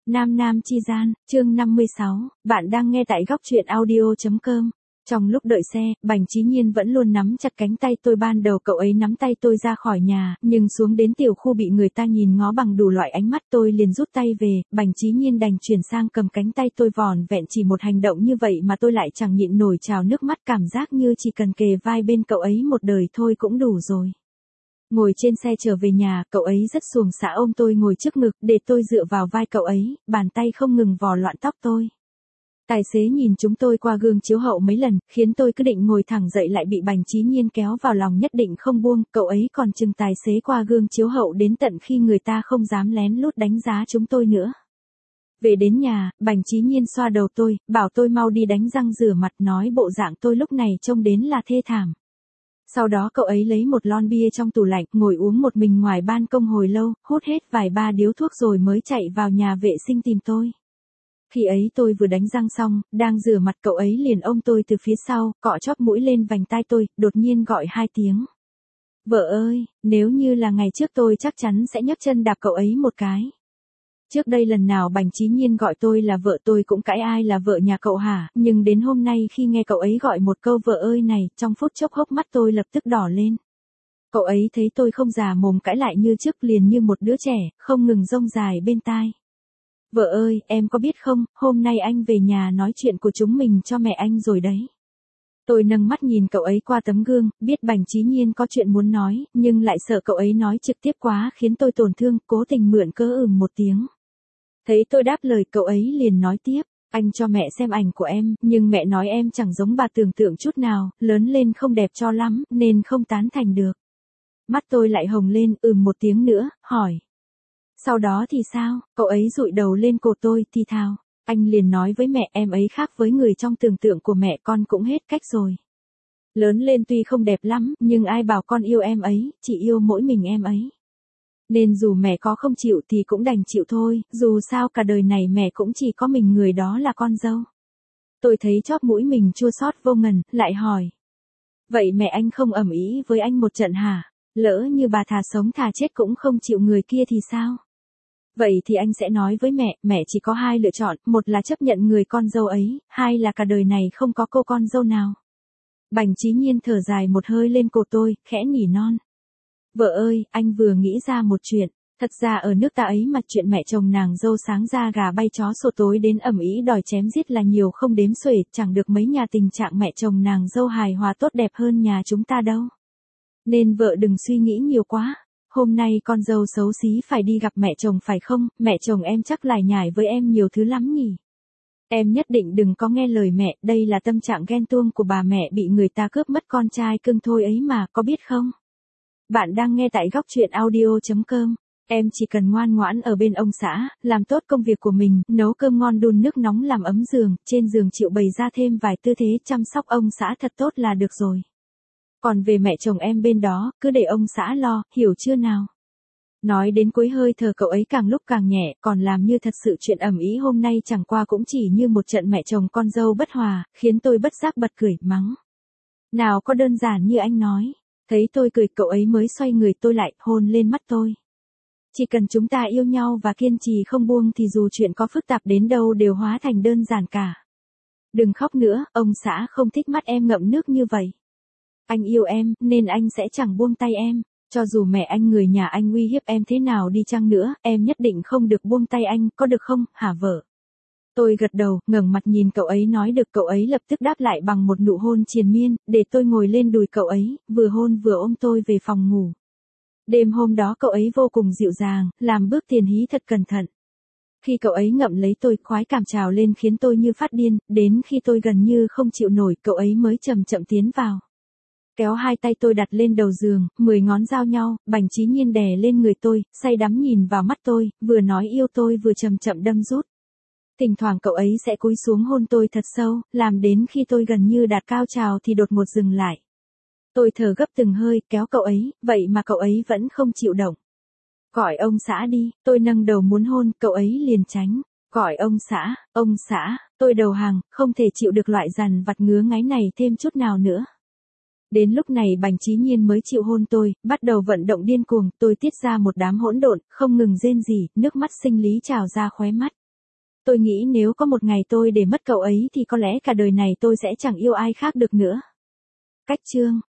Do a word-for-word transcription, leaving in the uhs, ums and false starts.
Nam Nam Chi Gian, chương năm mươi sáu, bạn đang nghe tại góc truyện audio.com. Trong lúc đợi xe, Bành Chí Nhiên vẫn luôn nắm chặt cánh tay tôi. Ban đầu cậu ấy nắm tay tôi ra khỏi nhà, nhưng xuống đến tiểu khu bị người ta nhìn ngó bằng đủ loại ánh mắt, tôi liền rút tay về. Bành Chí Nhiên đành chuyển sang cầm cánh tay tôi vỏn vẹn. Chỉ một hành động như vậy mà tôi lại chẳng nhịn nổi trào nước mắt, cảm giác như chỉ cần kề vai bên cậu ấy một đời thôi cũng đủ rồi. Ngồi trên xe trở về nhà, cậu ấy rất xuồng xã ôm tôi ngồi trước ngực, để tôi dựa vào vai cậu ấy, bàn tay không ngừng vò loạn tóc tôi. Tài xế nhìn chúng tôi qua gương chiếu hậu mấy lần, khiến tôi cứ định ngồi thẳng dậy lại bị Bành Chí Nhiên kéo vào lòng nhất định không buông. Cậu ấy còn chừng tài xế qua gương chiếu hậu đến tận khi người ta không dám lén lút đánh giá chúng tôi nữa. Về đến nhà, Bành Chí Nhiên xoa đầu tôi, bảo tôi mau đi đánh răng rửa mặt, nói bộ dạng tôi lúc này trông đến là thê thảm. Sau đó cậu ấy lấy một lon bia trong tủ lạnh, ngồi uống một mình ngoài ban công hồi lâu, hút hết vài ba điếu thuốc rồi mới chạy vào nhà vệ sinh tìm tôi. Khi ấy tôi vừa đánh răng xong, đang rửa mặt, cậu ấy liền ôm tôi từ phía sau, cọ chóp mũi lên vành tai tôi, đột nhiên gọi hai tiếng. Vợ ơi, nếu như là ngày trước tôi chắc chắn sẽ nhấc chân đạp cậu ấy một cái. Trước đây lần nào Bành Chí Nhiên gọi tôi là vợ tôi cũng cãi ai là vợ nhà cậu hả, nhưng đến hôm nay khi nghe cậu ấy gọi một câu vợ ơi này, trong phút chốc hốc mắt tôi lập tức đỏ lên. Cậu ấy thấy tôi không già mồm cãi lại như trước, liền như một đứa trẻ, không ngừng rông dài bên tai. Vợ ơi, em có biết không, hôm nay anh về nhà nói chuyện của chúng mình cho mẹ anh rồi đấy. Tôi nâng mắt nhìn cậu ấy qua tấm gương, biết Bành Chí Nhiên có chuyện muốn nói, nhưng lại sợ cậu ấy nói trực tiếp quá khiến tôi tổn thương, cố tình mượn cớ ừm một tiếng. Thấy tôi đáp lời, cậu ấy liền nói tiếp, anh cho mẹ xem ảnh của em, nhưng mẹ nói em chẳng giống bà tưởng tượng chút nào, lớn lên không đẹp cho lắm, nên không tán thành được. Mắt tôi lại hồng lên, ừm một tiếng nữa, hỏi. Sau đó thì sao, cậu ấy dụi đầu lên cổ tôi, thì thào. Anh liền nói với mẹ em ấy khác với người trong tưởng tượng của mẹ, con cũng hết cách rồi. Lớn lên tuy không đẹp lắm, nhưng ai bảo con yêu em ấy, chỉ yêu mỗi mình em ấy. Nên dù mẹ có không chịu thì cũng đành chịu thôi, dù sao cả đời này mẹ cũng chỉ có mình người đó là con dâu. Tôi thấy chóp mũi mình chua xót vô ngần, lại hỏi. Vậy mẹ anh không ầm ĩ với anh một trận hả? Lỡ như bà thà sống thà chết cũng không chịu người kia thì sao? Vậy thì anh sẽ nói với mẹ, mẹ chỉ có hai lựa chọn, một là chấp nhận người con dâu ấy, hai là cả đời này không có cô con dâu nào. Bành Chí Nhiên thở dài một hơi lên cổ tôi, khẽ nỉ non. Vợ ơi, anh vừa nghĩ ra một chuyện, thật ra ở nước ta ấy mặt chuyện mẹ chồng nàng dâu sáng ra gà bay chó sổ tối đến ầm ĩ đòi chém giết là nhiều không đếm xuể, chẳng được mấy nhà tình trạng mẹ chồng nàng dâu hài hòa tốt đẹp hơn nhà chúng ta đâu. Nên vợ đừng suy nghĩ nhiều quá. Hôm nay con dâu xấu xí phải đi gặp mẹ chồng phải không, mẹ chồng em chắc lải nhải với em nhiều thứ lắm nhỉ. Em nhất định đừng có nghe lời mẹ, đây là tâm trạng ghen tuông của bà mẹ bị người ta cướp mất con trai cưng thôi ấy mà, có biết không? Bạn đang nghe tại góc truyện audio.com. Em chỉ cần ngoan ngoãn ở bên ông xã, làm tốt công việc của mình, nấu cơm ngon đun nước nóng làm ấm giường, trên giường chịu bày ra thêm vài tư thế chăm sóc ông xã thật tốt là được rồi. Còn về mẹ chồng em bên đó, cứ để ông xã lo, hiểu chưa nào? Nói đến cuối hơi thở cậu ấy càng lúc càng nhẹ, còn làm như thật sự chuyện ầm ĩ hôm nay chẳng qua cũng chỉ như một trận mẹ chồng con dâu bất hòa, khiến tôi bất giác bật cười, mắng. Nào có đơn giản như anh nói. Thấy tôi cười, cậu ấy mới xoay người tôi lại, hôn lên mắt tôi. Chỉ cần chúng ta yêu nhau và kiên trì không buông thì dù chuyện có phức tạp đến đâu đều hóa thành đơn giản cả. Đừng khóc nữa, ông xã không thích mắt em ngậm nước như vậy. Anh yêu em, nên anh sẽ chẳng buông tay em. Cho dù mẹ anh người nhà anh uy hiếp em thế nào đi chăng nữa, em nhất định không được buông tay anh, có được không, hả vợ? Tôi gật đầu, ngẩng mặt nhìn cậu ấy nói được, cậu ấy lập tức đáp lại bằng một nụ hôn triền miên, để tôi ngồi lên đùi cậu ấy, vừa hôn vừa ôm tôi về phòng ngủ. Đêm hôm đó cậu ấy vô cùng dịu dàng, làm bước tiền hí thật cẩn thận. Khi cậu ấy ngậm lấy tôi, khoái cảm trào lên khiến tôi như phát điên, đến khi tôi gần như không chịu nổi, cậu ấy mới chậm chậm tiến vào. Kéo hai tay tôi đặt lên đầu giường, mười ngón giao nhau, Bành Chí Nhiên đè lên người tôi, say đắm nhìn vào mắt tôi, vừa nói yêu tôi vừa chậm chậm đâm rút. Thỉnh thoảng cậu ấy sẽ cúi xuống hôn tôi thật sâu, làm đến khi tôi gần như đạt cao trào thì đột ngột dừng lại. Tôi thở gấp từng hơi, kéo cậu ấy, vậy mà cậu ấy vẫn không chịu động. Gọi ông xã đi, tôi nâng đầu muốn hôn, cậu ấy liền tránh. Gọi ông xã, ông xã, tôi đầu hàng, không thể chịu được loại dằn vặt ngứa ngáy này thêm chút nào nữa. Đến lúc này Bành Chí Nhiên mới chịu hôn tôi, bắt đầu vận động điên cuồng, tôi tiết ra một đám hỗn độn, không ngừng rên rỉ, nước mắt sinh lý trào ra khóe mắt. Tôi nghĩ nếu có một ngày tôi để mất cậu ấy thì có lẽ cả đời này tôi sẽ chẳng yêu ai khác được nữa. Cách chương